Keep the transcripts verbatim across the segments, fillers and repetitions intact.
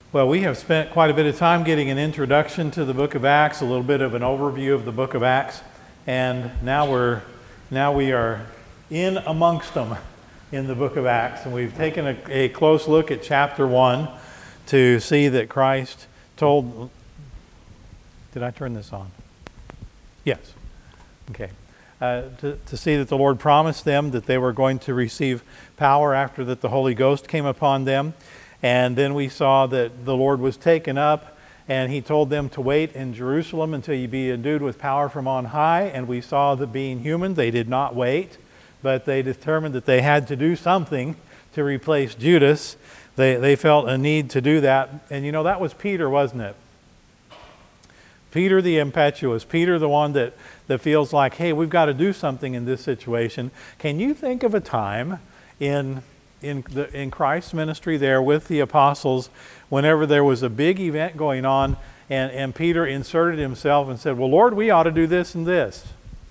Well, we have spent quite a bit of time getting an introduction to the book of Acts, a little bit of an overview of the book of Acts, and now we're now we are in amongst them in the book of Acts, and we've taken a, a close look at chapter one to see that Christ told. Did I turn this on? Yes. Okay. Uh, to, to see that the Lord promised them that they were going to receive power after that the Holy Ghost came upon them. And then we saw that the Lord was taken up, and He told them to wait in Jerusalem until you be endued with power from on high. And we saw that being human, they did not wait, but they determined that they had to do something to replace Judas. They, they felt a need to do that. And you know, that was Peter, wasn't it? Peter the impetuous, Peter the one that, that feels like, hey, we've got to do something in this situation. Can you think of a time in in the in Christ's ministry there with the apostles whenever there was a big event going on and, and Peter inserted himself and said, well, Lord, we ought to do this and this?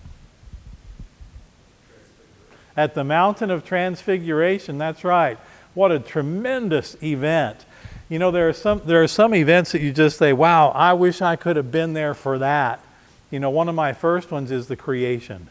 At the mountain of transfiguration, that's right. What a tremendous event. You know, there are some there are some events that you just say, wow, I wish I could have been there for that. You know, one of my first ones is the creation.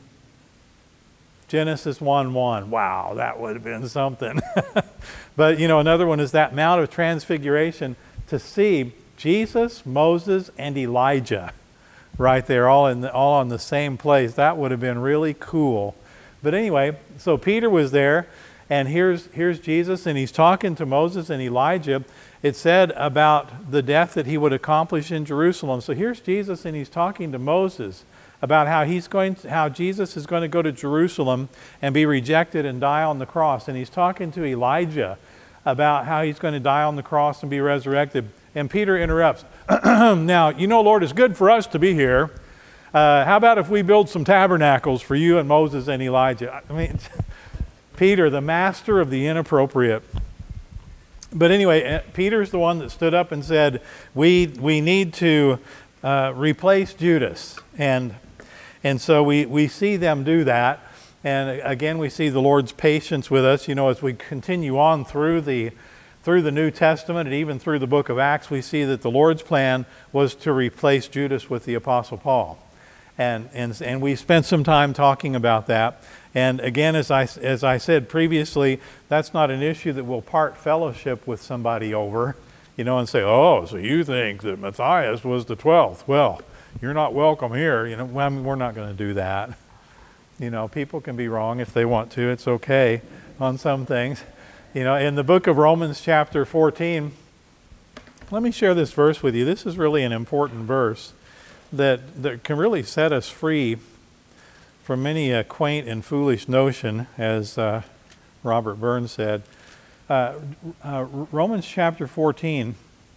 Genesis one one. Wow, that would have been something. But, you know, another one is that Mount of Transfiguration, to see Jesus, Moses, and Elijah right there, all in the, all in the same place. That would have been really cool. But anyway, so Peter was there, and here's here's Jesus, and he's talking to Moses and Elijah. It said about the death that he would accomplish in Jerusalem. So here's Jesus, and he's talking to Moses about how he's going to, how Jesus is going to go to Jerusalem and be rejected and die on the cross. And he's talking to Elijah about how he's going to die on the cross and be resurrected. And Peter interrupts. Now, you know, Lord, it's good for us to be here. Uh, how about if we build some tabernacles for you and Moses and Elijah? I mean, Peter, the master of the inappropriate. But anyway, Peter's the one that stood up and said, we we need to uh, replace Judas. And And so we, we see them do that. And again, we see the Lord's patience with us. You know, as we continue on through the through the New Testament and even through the book of Acts, we see that the Lord's plan was to replace Judas with the Apostle Paul. And and and we spent some time talking about that. And again, as I, as I said previously, that's not an issue that we'll part fellowship with somebody over, you know, and say, oh, so you think that Matthias was the twelfth. Well, you're not welcome here. You know, well, I mean, we're not going to do that. You know, people can be wrong if they want to. It's okay on some things. You know, in the book of Romans chapter fourteen, let me share this verse with you. This is really an important verse that, that can really set us free from many a quaint and foolish notion, as uh, Robert Burns said. Uh, uh, Romans chapter fourteen,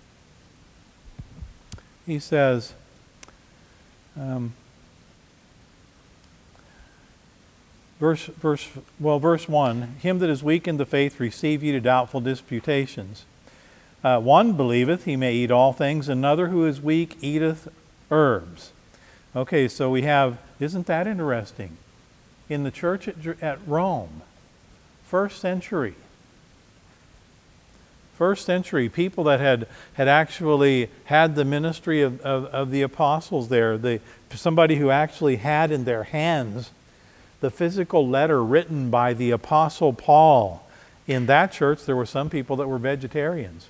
he says, Um, verse, verse, well, verse one, him that is weak in the faith receive ye to doubtful disputations. Uh, one believeth he may eat all things, another who is weak eateth herbs. Okay, so we have, isn't that interesting? In the church at, at Rome, first century, First century, people that had, had actually had the ministry of, of, of the apostles there, the, somebody who actually had in their hands the physical letter written by the Apostle Paul. In that church, there were some people that were vegetarians.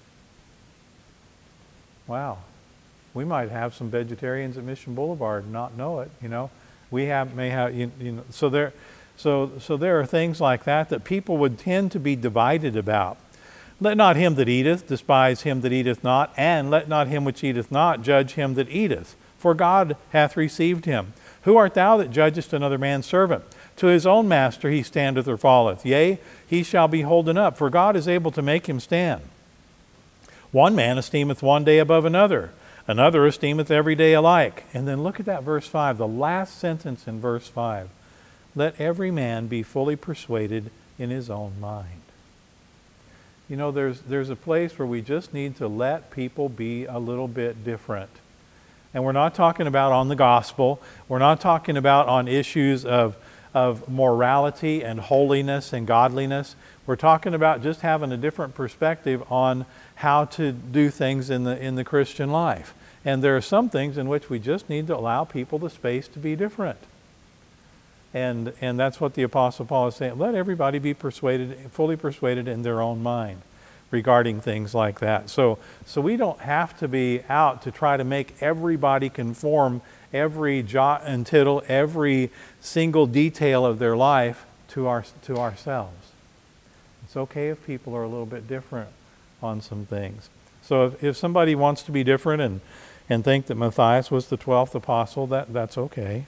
Wow. We might have some vegetarians at Mission Boulevard and not know it, you know. We have, may have, you, you know, so there, so, so there are things like that that people would tend to be divided about. Let not him that eateth despise him that eateth not, and let not him which eateth not judge him that eateth, for God hath received him. Who art thou that judgest another man's servant? To his own master he standeth or falleth. Yea, he shall be holden up, for God is able to make him stand. One man esteemeth one day above another, another esteemeth every day alike. And then look at that verse five, the last sentence in verse five. Let every man be fully persuaded in his own mind. You know, there's there's a place where we just need to let people be a little bit different. And we're not talking about on the gospel. We're not talking about on issues of, of morality and holiness and godliness. We're talking about just having a different perspective on how to do things in the in the Christian life. And there are some things in which we just need to allow people the space to be different. And and that's what the Apostle Paul is saying. Let everybody be persuaded, fully persuaded in their own mind regarding things like that. So so we don't have to be out to try to make everybody conform every jot and tittle, every single detail of their life to our to ourselves. It's okay if people are a little bit different on some things. So if, if somebody wants to be different and, and think that Matthias was the twelfth apostle, that, that's okay.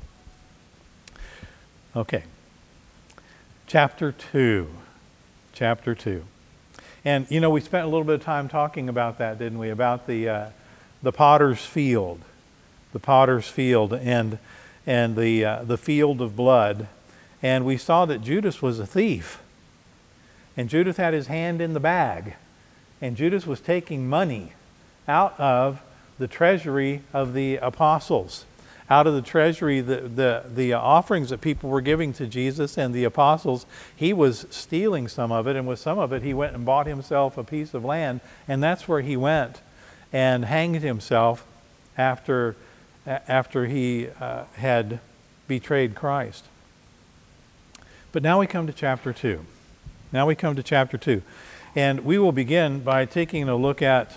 Okay. Chapter two. Chapter two. And, you know, we spent a little bit of time talking about that, didn't we? About the uh, the potter's field. The potter's field and and the uh, the field of blood. And we saw that Judas was a thief. And Judas had his hand in the bag. And Judas was taking money out of the treasury of the apostles. Out of the treasury, the, the, the offerings that people were giving to Jesus and the apostles, he was stealing some of it. And with some of it, he went and bought himself a piece of land. And that's where he went and hanged himself after, after he uh, had betrayed Christ. But now we come to chapter two. Now we come to chapter two. And we will begin by taking a look at,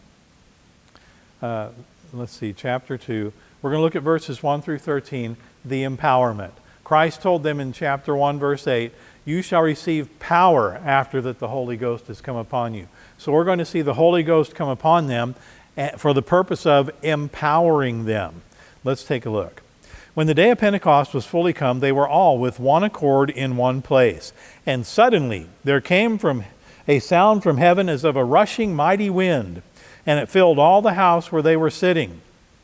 uh, let's see, chapter two. We're going to look at verses one through thirteen, the empowerment. Christ told them in chapter one, verse eight, you shall receive power after that the Holy Ghost has come upon you. So we're going to see the Holy Ghost come upon them for the purpose of empowering them. Let's take a look. When the day of Pentecost was fully come, they were all with one accord in one place. And suddenly there came from a sound from heaven as of a rushing mighty wind, and it filled all the house where they were sitting.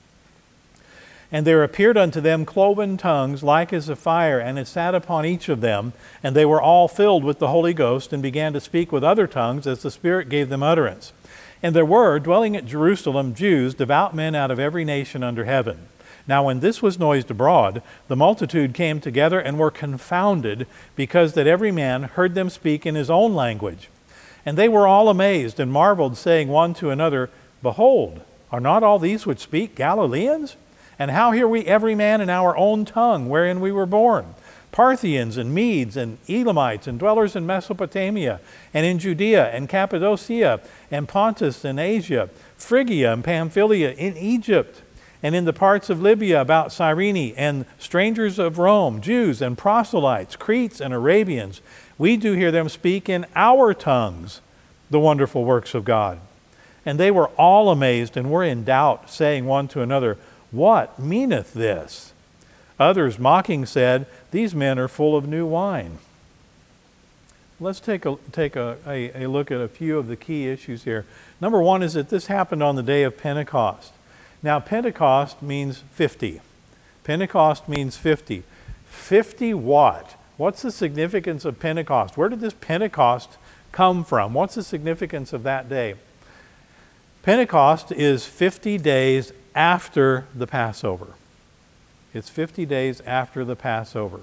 And there appeared unto them cloven tongues like as of fire, and it sat upon each of them. And they were all filled with the Holy Ghost, and began to speak with other tongues as the Spirit gave them utterance. And there were dwelling at Jerusalem Jews, devout men out of every nation under heaven. Now when this was noised abroad, the multitude came together and were confounded, because that every man heard them speak in his own language. And they were all amazed and marveled, saying one to another, Behold, are not all these which speak Galileans? And how hear we every man in our own tongue wherein we were born? Parthians and Medes and Elamites and dwellers in Mesopotamia and in Judea and Cappadocia and Pontus and Asia, Phrygia and Pamphylia, in Egypt, and in the parts of Libya about Cyrene, and strangers of Rome, Jews and proselytes, Cretes and Arabians, we do hear them speak in our tongues the wonderful works of God. And they were all amazed and were in doubt, saying one to another, What meaneth this? Others mocking said, These men are full of new wine. Let's take a take a, a, a look at a few of the key issues here. Number one is that this happened on the day of Pentecost. Now, Pentecost means fifty. Pentecost means fifty. fifty what? What's the significance of Pentecost? Where did this Pentecost come from? What's the significance of that day? Pentecost is fifty days after the Passover. It's fifty days after the Passover.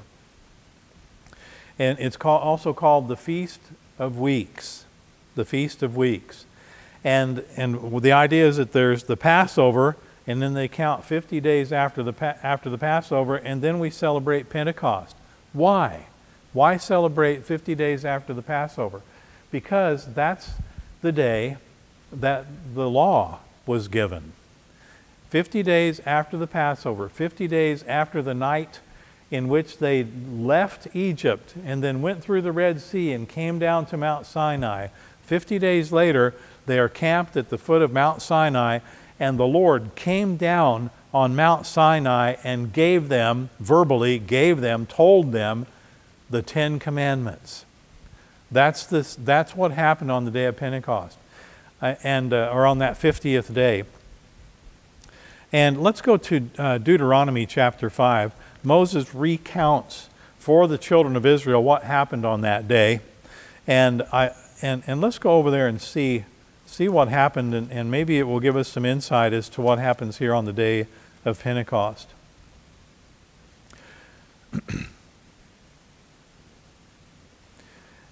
And it's call, also called the Feast of Weeks. The Feast of Weeks. And, and the idea is that there's the Passover, and then they count fifty days after the, after the Passover, and then we celebrate Pentecost. Why? Why celebrate fifty days after the Passover? Because that's the day that the law was given. fifty days after the Passover, fifty days after the night in which they left Egypt and then went through the Red Sea and came down to Mount Sinai. fifty days later, they are camped at the foot of Mount Sinai, and the Lord came down on Mount Sinai and gave them, verbally gave them, told them the Ten Commandments. That's, this, that's what happened on the day of Pentecost, uh, and uh, or on that fiftieth day. And let's go to uh, Deuteronomy chapter five. Moses recounts for the children of Israel what happened on that day. And I and, and let's go over there and see see what happened, and, and maybe it will give us some insight as to what happens here on the day of Pentecost.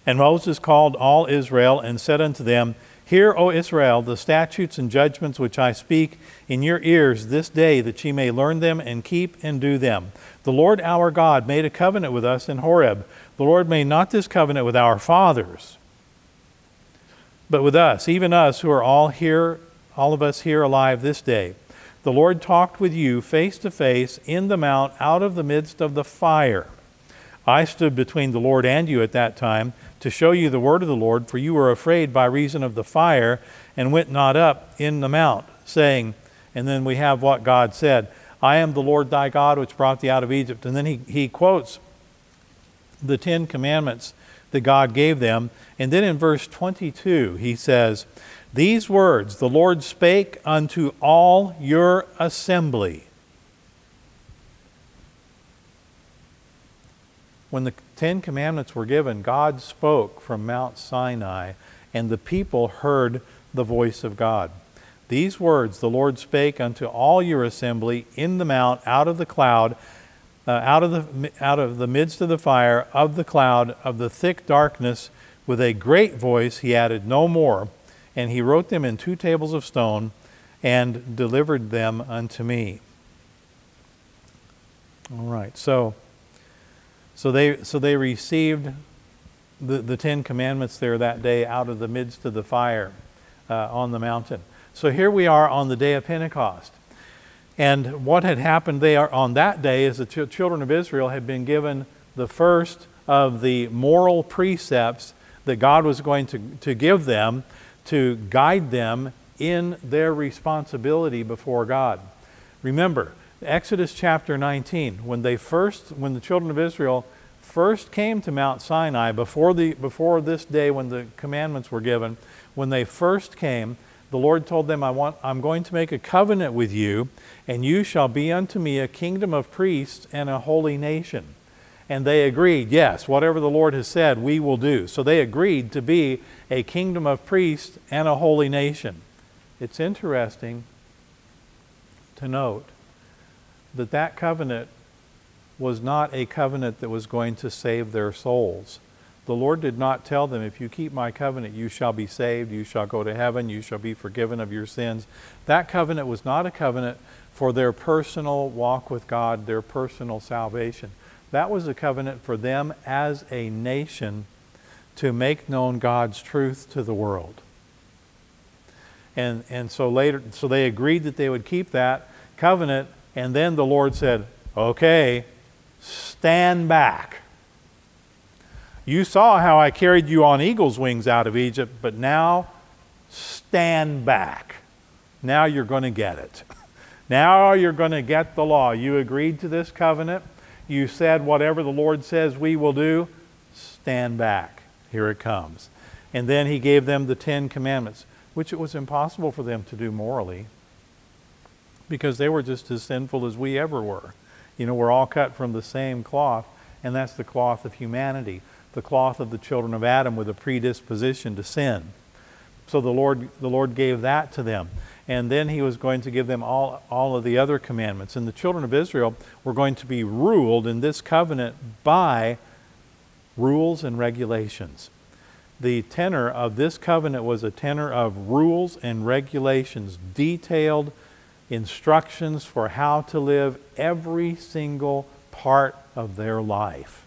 And Moses called all Israel and said unto them, Hear, O Israel, the statutes and judgments which I speak in your ears this day, that ye may learn them and keep and do them. The Lord our God made a covenant with us in Horeb. The Lord made not this covenant with our fathers, but with us, even us who are all here, all of us here alive this day. The Lord talked with you face to face in the mount out of the midst of the fire. I stood between the Lord and you at that time to show you the word of the Lord, for you were afraid by reason of the fire and went not up in the mount, saying, and then we have what God said, I am the Lord thy God which brought thee out of Egypt. And then he, he quotes the Ten Commandments that God gave them. And then in verse twenty-two he says, These words the Lord spake unto all your assembly. When the Ten Commandments were given, God spoke from Mount Sinai, and the people heard the voice of God. These words the Lord spake unto all your assembly in the mount, out of the cloud, uh, out of the out of the midst of the fire, of the cloud, of the thick darkness, with a great voice. He added no more, and he wrote them in two tables of stone, and delivered them unto me. All right, so. So they so they received the, the Ten Commandments there that day out of the midst of the fire uh, on the mountain. So here we are on the day of Pentecost. And what had happened there on that day is the ch- children of Israel had been given the first of the moral precepts that God was going to, to give them to guide them in their responsibility before God. Remember, Exodus chapter nineteen, when they first, when the children of Israel first came to Mount Sinai, before the before this day when the commandments were given, when they first came, the Lord told them, I want, I'm going to make a covenant with you, and you shall be unto me a kingdom of priests and a holy nation. And they agreed, yes, whatever the Lord has said, we will do. So they agreed to be a kingdom of priests and a holy nation. It's interesting to note that that covenant was not a covenant that was going to save their souls. The Lord did not tell them, if you keep my covenant, you shall be saved, you shall go to heaven, you shall be forgiven of your sins. That covenant was not a covenant for their personal walk with God, their personal salvation. That was a covenant for them as a nation to make known God's truth to the world. And, and so later, so they agreed that they would keep that covenant. And then the Lord said, okay, stand back. You saw how I carried you on eagle's wings out of Egypt, but now stand back. Now you're going to get it. Now you're going to get the law. You agreed to this covenant. You said whatever the Lord says we will do. Stand back. Here it comes. And then he gave them the Ten Commandments, which it was impossible for them to do morally, because they were just as sinful as we ever were. You know, we're all cut from the same cloth, and that's the cloth of humanity, the cloth of the children of Adam with a predisposition to sin. So the Lord, the Lord gave that to them. And then he was going to give them all, all of the other commandments. And the children of Israel were going to be ruled in this covenant by rules and regulations. The tenor of this covenant was a tenor of rules and regulations, detailed instructions for how to live every single part of their life.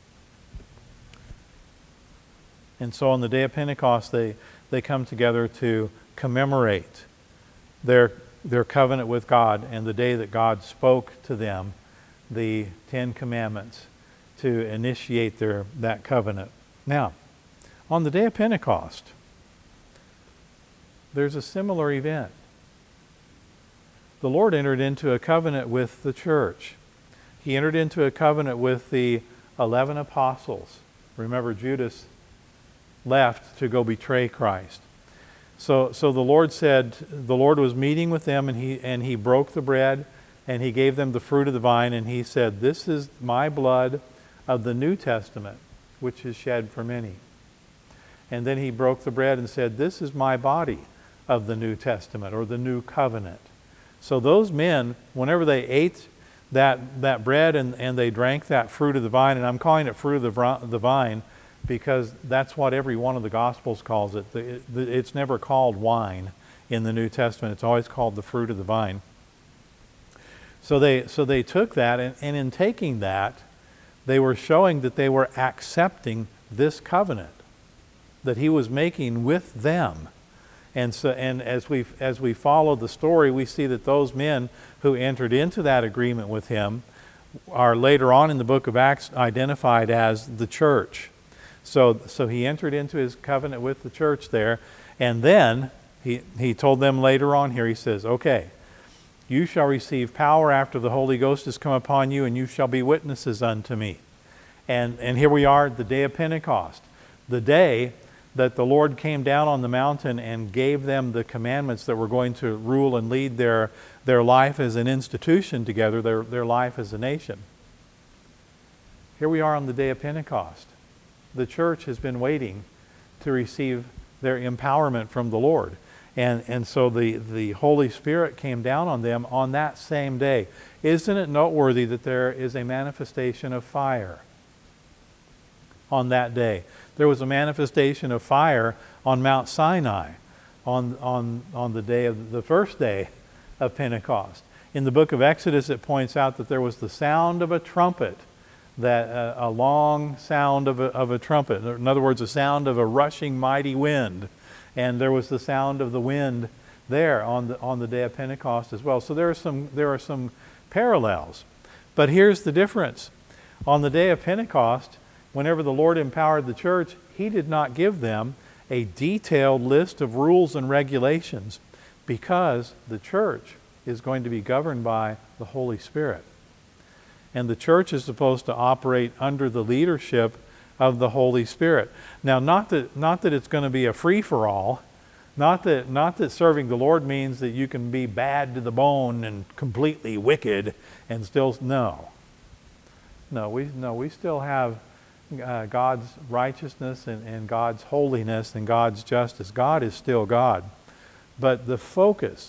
And so on the day of Pentecost, they, they come together to commemorate their, their covenant with God and the day that God spoke to them the Ten Commandments to initiate their, that covenant. Now, on the day of Pentecost, there's a similar event. The Lord entered into a covenant with the church. He entered into a covenant with the eleven apostles. Remember, Judas left to go betray Christ. So, so the Lord said, the Lord was meeting with them, and he, and he broke the bread, and he gave them the fruit of the vine, and he said, this is my blood of the New Testament, which is shed for many. And then he broke the bread and said, this is my body of the New Testament, or the New Covenant. So those men, whenever they ate that, that bread and, and they drank that fruit of the vine, and I'm calling it fruit of the, the vine because that's what every one of the Gospels calls it. It's never called wine in the New Testament. It's always called the fruit of the vine. So they, so they took that, and, and in taking that, they were showing that they were accepting this covenant that he was making with them. And so, and as we as we follow the story, we see that those men who entered into that agreement with him are later on in the book of Acts identified as the church. So, so he entered into his covenant with the church there, and then he he told them later on here, he says, okay, you shall receive power after the Holy Ghost has come upon you, and you shall be witnesses unto me. And and here we are, the day of Pentecost, the day that the Lord came down on the mountain and gave them the commandments that were going to rule and lead their, their life as an institution together, their, their life as a nation. Here we are on the day of Pentecost. The church has been waiting to receive their empowerment from the Lord. And, and so the, the Holy Spirit came down on them on that same day. Isn't it noteworthy that there is a manifestation of fire on that day? There was a manifestation of fire on Mount Sinai on, on, on the day of the first day of Pentecost. In the book of Exodus, it points out that there was the sound of a trumpet, that uh, a long sound of a, of a trumpet. In other words, a sound of a rushing mighty wind. And there was the sound of the wind there on the, on the day of Pentecost as well. So there are some, there are some parallels. But here's the difference. On the day of Pentecost, whenever the Lord empowered the church, he did not give them a detailed list of rules and regulations, because the church is going to be governed by the Holy Spirit. And the church is supposed to operate under the leadership of the Holy Spirit. Now, not that, not that it's going to be a free-for-all, not that, not that serving the Lord means that you can be bad to the bone and completely wicked and still, no. No, we, no, we still have Uh, God's righteousness and, and God's holiness and God's justice. God is still God. But the focus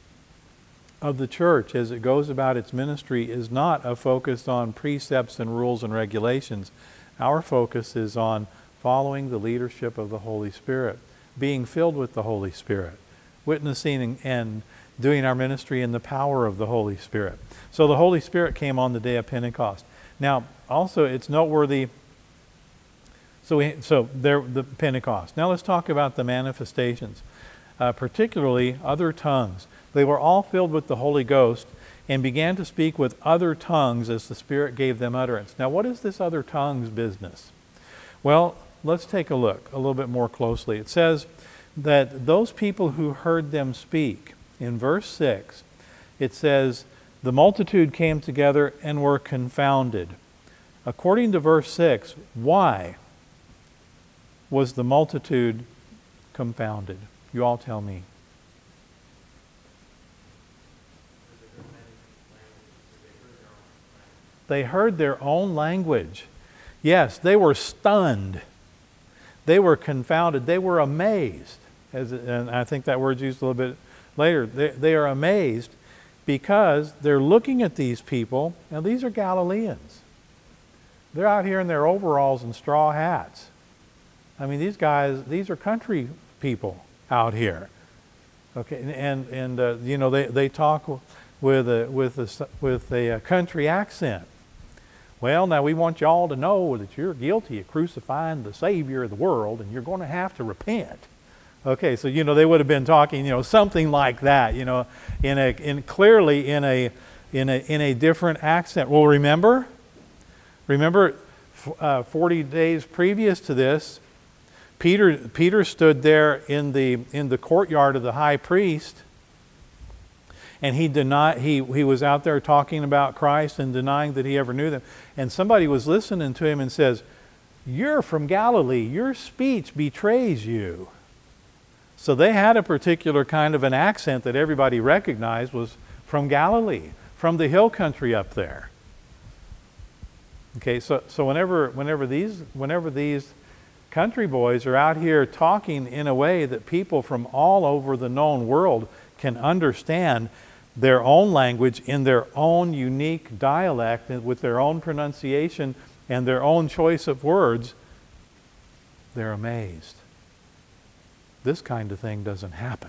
of the church as it goes about its ministry is not a focus on precepts and rules and regulations. Our focus is on following the leadership of the Holy Spirit, being filled with the Holy Spirit, witnessing and, and doing our ministry in the power of the Holy Spirit. So the Holy Spirit came on the day of Pentecost. Now, also, it's noteworthy. So, we, so there, the Pentecost. Now let's talk about the manifestations, uh, particularly other tongues. They were all filled with the Holy Ghost and began to speak with other tongues as the Spirit gave them utterance. Now, what is this other tongues business? Well, let's take a look a little bit more closely. It says that those people who heard them speak, in verse six, it says, the multitude came together and were confounded. According to verse six, why was the multitude confounded? You all tell me. They heard their own language. Yes, they were stunned. They were confounded. They were amazed. As, and I think that word's used a little bit later. They, they are amazed because they're looking at these people. Now, these are Galileans. They're out here in their overalls and straw hats. I mean, these guys, these are country people out here. Okay, and, and uh, you know, they, they talk with a, with, a, with a country accent. Well, now we want y'all to know that you're guilty of crucifying the Savior of the world, and you're going to have to repent. Okay, so, you know, they would have been talking, you know, something like that, you know, in a, in clearly in a, in a, in a different accent. Well, remember, remember uh, forty days previous to this, Peter, Peter stood there in the, in the courtyard of the high priest, and he denied, he, he was out there talking about Christ and denying that he ever knew them. And somebody was listening to him and says, "You're from Galilee. Your speech betrays you." So they had a particular kind of an accent that everybody recognized was from Galilee, from the hill country up there. Okay, so, so whenever, whenever these, whenever these country boys are out here talking in a way that people from all over the known world can understand their own language in their own unique dialect and with their own pronunciation and their own choice of words, they're amazed. This kind of thing doesn't happen.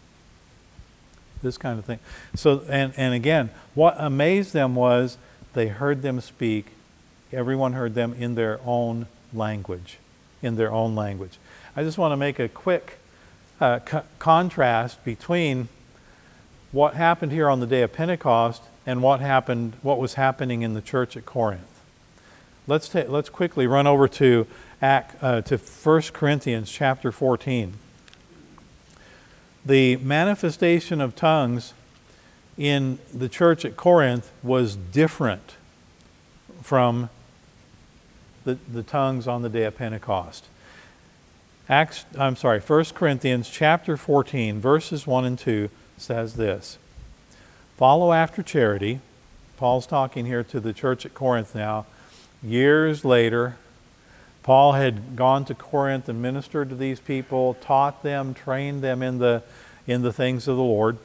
This kind of thing. So, and, and again, what amazed them was they heard them speak. Everyone heard them in their own language. In their own language. I just want to make a quick uh, co- contrast between what happened here on the day of Pentecost and what happened, what was happening in the church at Corinth. Let's ta- let's quickly run over to Act, uh, to First Corinthians chapter fourteen. The manifestation of tongues in the church at Corinth was different from the, the tongues on the day of Pentecost. Acts, I'm sorry, First Corinthians chapter fourteen, verses one and two says this. Follow after charity. Paul's talking here to the church at Corinth now. Years later, Paul had gone to Corinth and ministered to these people, taught them, trained them in the in the things of the Lord.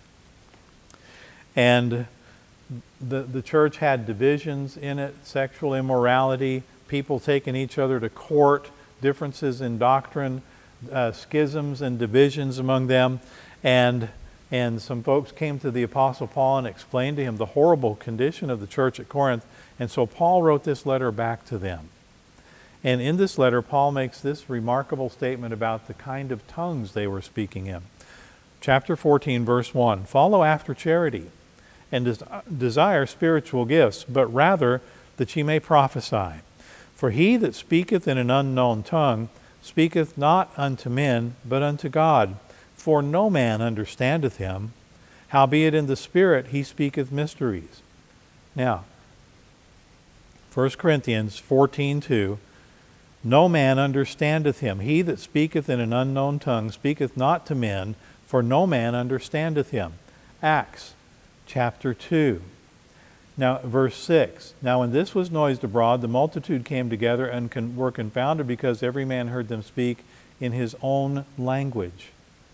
And the the church had divisions in it, sexual immorality, people taking each other to court, differences in doctrine, uh, schisms and divisions among them. And and some folks came to the Apostle Paul and explained to him the horrible condition of the church at Corinth. And so Paul wrote this letter back to them. And in this letter, Paul makes this remarkable statement about the kind of tongues they were speaking in. Chapter fourteen, verse one, follow after charity, and des- desire spiritual gifts, but rather that ye may prophesy. For he that speaketh in an unknown tongue speaketh not unto men, but unto God. For no man understandeth him, howbeit in the Spirit he speaketh mysteries. Now, First Corinthians fourteen two, no man understandeth him. He that speaketh in an unknown tongue speaketh not to men, for no man understandeth him. Acts chapter two. Now, verse six. Now when this was noised abroad, the multitude came together and con- were confounded, because every man heard them speak in his own language.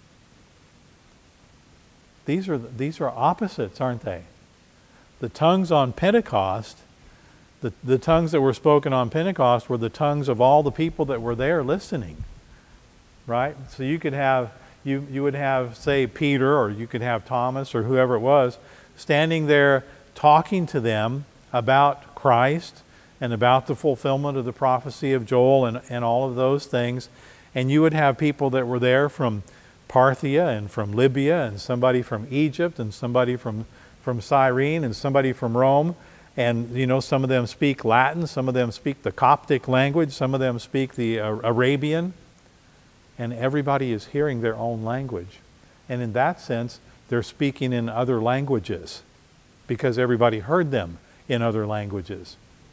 These are, these are opposites, aren't they? The tongues on Pentecost, the, the tongues that were spoken on Pentecost were the tongues of all the people that were there listening. Right? So you could have, you, you would have, say, Peter, or you could have Thomas, or whoever it was, standing there talking to them about Christ and about the fulfillment of the prophecy of Joel and, and all of those things. And you would have people that were there from Parthia and from Libya, and somebody from Egypt, and somebody from, from Cyrene, and somebody from Rome. And, you know, some of them speak Latin, some of them speak the Coptic language, some of them speak the uh, Arabian. And everybody is hearing their own language. And in that sense, they're speaking in other languages, because everybody heard them in other languages.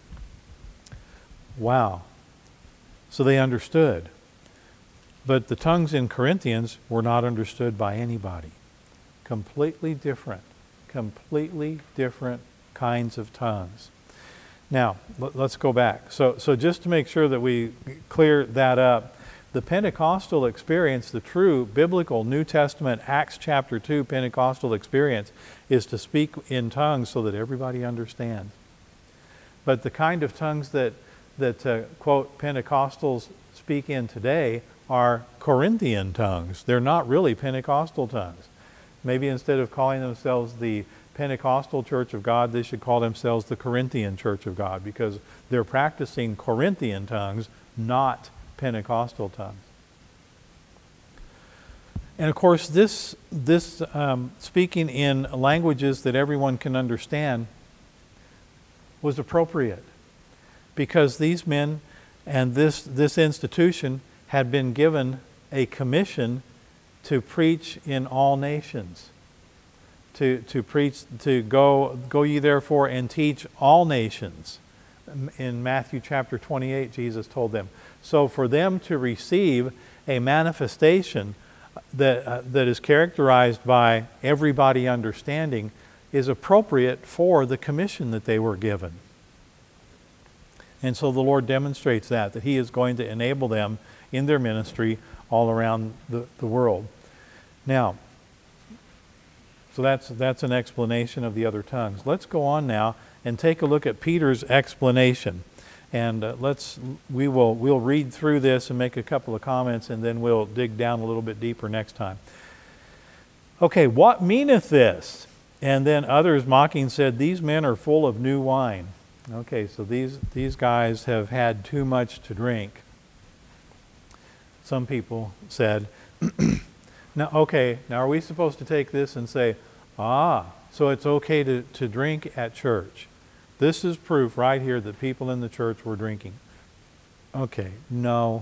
Wow. So they understood. But the tongues in Corinthians were not understood by anybody. Completely different. Completely different kinds of tongues. Now, let's go back. So, so just to make sure that we clear that up, the Pentecostal experience, the true biblical New Testament Acts chapter two Pentecostal experience, is to speak in tongues so that everybody understands. But the kind of tongues that, that uh, quote, Pentecostals speak in today are Corinthian tongues. They're not really Pentecostal tongues. Maybe instead of calling themselves the Pentecostal Church of God, they should call themselves the Corinthian Church of God, because they're practicing Corinthian tongues, not Pentecostal tongues. And of course, this, this um, speaking in languages that everyone can understand was appropriate, because these men and this, this institution had been given a commission to preach in all nations. To, to preach, to go, go ye therefore and teach all nations. In Matthew chapter twenty-eight, Jesus told them. So for them to receive a manifestation that, uh, that is characterized by everybody understanding is appropriate for the commission that they were given. And so the Lord demonstrates that, that He is going to enable them in their ministry all around the, the world. Now, so that's, that's an explanation of the other tongues. Let's go on now and take a look at Peter's explanation. And uh, let's we will we'll read through this and make a couple of comments, and then we'll dig down a little bit deeper next time. Okay, what meaneth this? And then others mocking said, these men are full of new wine. Okay, so these these guys have had too much to drink. Some people said, now okay, now are we supposed to take this and say, ah, so it's okay to, to drink at church? This is proof right here that people in the church were drinking. Okay, no.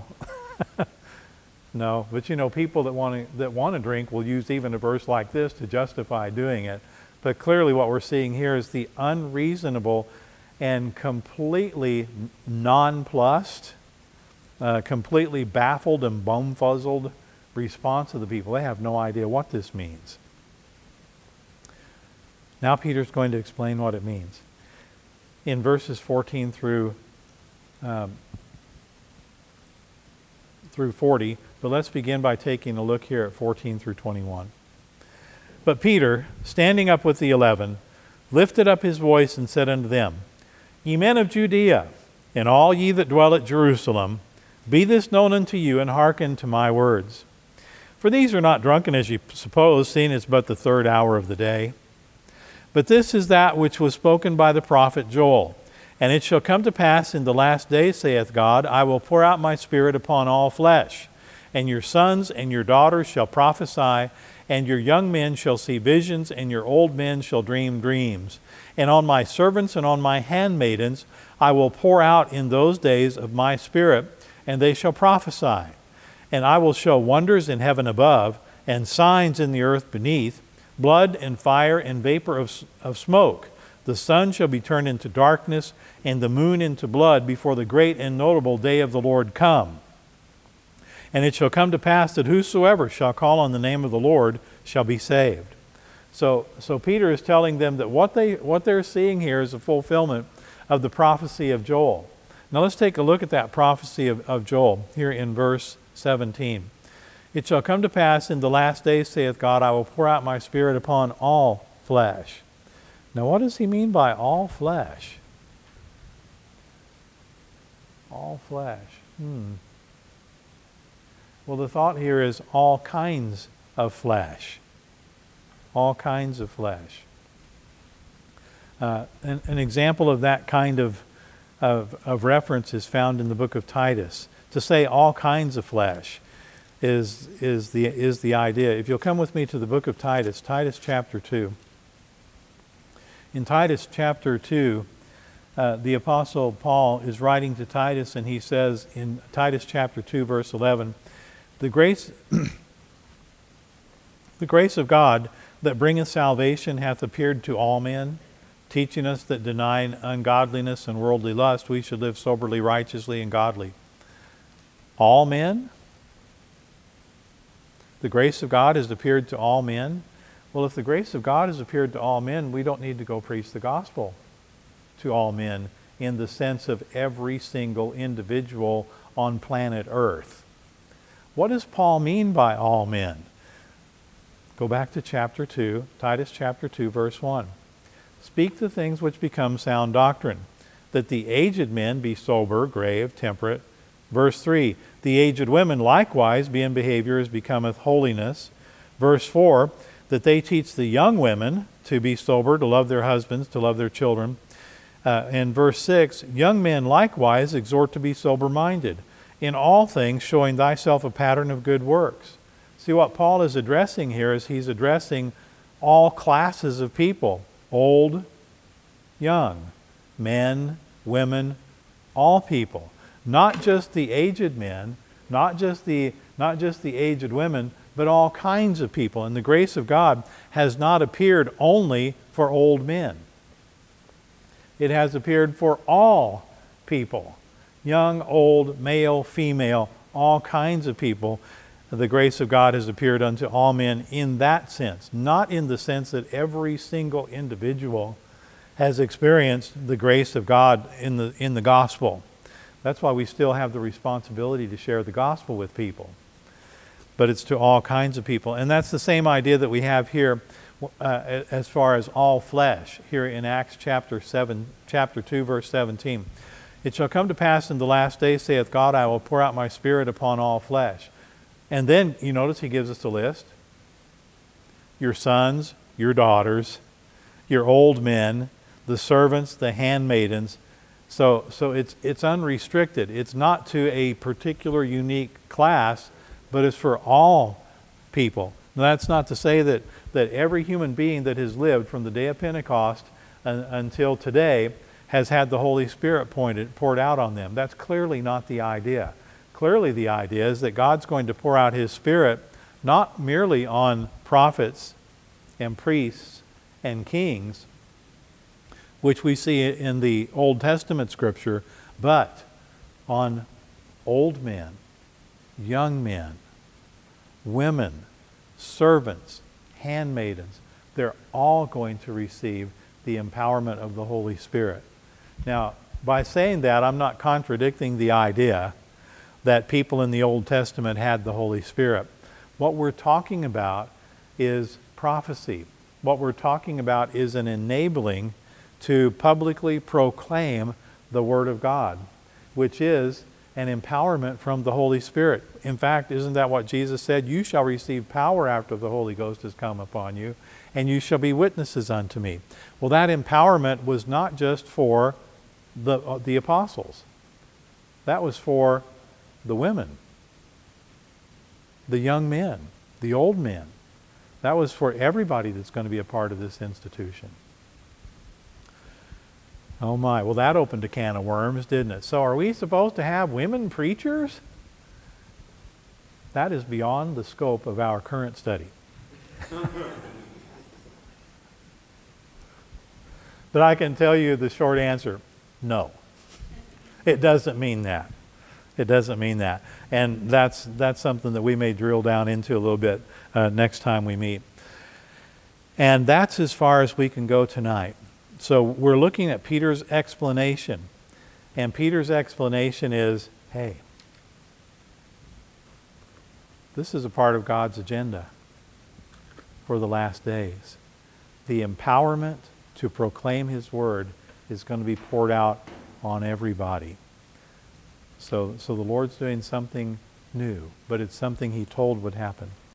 No, but you know, people that want to that want to drink will use even a verse like this to justify doing it. But clearly what we're seeing here is the unreasonable and completely nonplussed, uh, completely baffled and bumfuzzled response of the people. They have no idea what this means. Now Peter's going to explain what it means. In verses fourteen through um, through forty, but let's begin by taking a look here at fourteen through twenty-one. But Peter, standing up with the eleven, lifted up his voice and said unto them, Ye men of Judea, and all ye that dwell at Jerusalem, be this known unto you, and hearken to my words. For these are not drunken as ye suppose, seeing it's but the third hour of the day. But this is that which was spoken by the prophet Joel. And it shall come to pass in the last days, saith God, I will pour out my Spirit upon all flesh. And your sons and your daughters shall prophesy, and your young men shall see visions, and your old men shall dream dreams. And on my servants and on my handmaidens I will pour out in those days of my Spirit, and they shall prophesy. And I will show wonders in heaven above, and signs in the earth beneath, blood and fire and vapor of, of smoke. The sun shall be turned into darkness, and the moon into blood, before the great and notable day of the Lord come. And it shall come to pass that whosoever shall call on the name of the Lord shall be saved. So, so Peter is telling them that what, they, what they're seeing here is a fulfillment of the prophecy of Joel. Now let's take a look at that prophecy of, of Joel here in verse seventeen. It shall come to pass in the last days, saith God, I will pour out my Spirit upon all flesh. Now what does he mean by all flesh? All flesh. Hmm. Well, the thought here is all kinds of flesh. All kinds of flesh. Uh, an, an example of that kind of, of, of reference is found in the book of Titus. To say all kinds of flesh is, is, the, is the idea. If you'll come with me to the book of Titus, Titus chapter two. In Titus chapter two, uh, the Apostle Paul is writing to Titus, and he says in Titus chapter two, verse eleven, The grace, the grace of God that bringeth salvation hath appeared to all men, teaching us that denying ungodliness and worldly lust, we should live soberly, righteously, and godly. All men? The grace of God has appeared to all men. Well, if the grace of God has appeared to all men, we don't need to go preach the gospel to all men in the sense of every single individual on planet Earth. What does Paul mean by all men? Go back to chapter two, Titus chapter two, verse one. Speak the things which become sound doctrine, that the aged men be sober, grave, temperate. Verse three, the aged women likewise be in behavior as becometh holiness. Verse four, that they teach the young women to be sober, to love their husbands, to love their children. Uh, and verse six, young men likewise exhort to be sober-minded, in all things showing thyself a pattern of good works. See, what Paul is addressing here is he's addressing all classes of people, old, young, men, women, all people. Not just the aged men, not just the, not just the aged women, but all kinds of people. And the grace of God has not appeared only for old men. It has appeared for all people. Young, old, male, female, all kinds of people. The grace of God has appeared unto all men in that sense. Not in the sense that every single individual has experienced the grace of God in the, in the gospel. That's why we still have the responsibility to share the gospel with people. But it's to all kinds of people. And that's the same idea that we have here uh, as far as all flesh, here in Acts chapter seven, chapter two, verse seventeen. It shall come to pass in the last days, saith God, I will pour out my Spirit upon all flesh. And then, you notice he gives us a list. Your sons, your daughters, your old men, the servants, the handmaidens. So, so it's, it's unrestricted. It's not to a particular unique class, but it's for all people. Now, that's not to say that, that every human being that has lived from the day of Pentecost un, until today has had the Holy Spirit pointed, poured out on them. That's clearly not the idea. Clearly the idea is that God's going to pour out His Spirit not merely on prophets and priests and kings, which we see in the Old Testament Scripture, but on old men, young men, women, servants, handmaidens. They're all going to receive the empowerment of the Holy Spirit. Now, by saying that, I'm not contradicting the idea that people in the Old Testament had the Holy Spirit. What we're talking about is prophecy. What we're talking about is an enabling to publicly proclaim the Word of God, which is an empowerment from the Holy Spirit. In fact, isn't that what Jesus said? You shall receive power after the Holy Ghost has come upon you, and you shall be witnesses unto me. Well, that empowerment was not just for the, uh, the apostles. That was for the women, the young men, the old men. That was for everybody that's going to be a part of this institution. Oh my, well that opened a can of worms, didn't it? So are we supposed to have women preachers? That is beyond the scope of our current study. But I can tell you the short answer, no. It doesn't mean that. It doesn't mean that. And that's, that's something that we may drill down into a little bit uh, next time we meet. And that's as far as we can go tonight. So we're looking at Peter's explanation. And Peter's explanation is, hey, this is a part of God's agenda for the last days. The empowerment to proclaim His Word is going to be poured out on everybody. So, so the Lord's doing something new, but it's something He told would happen.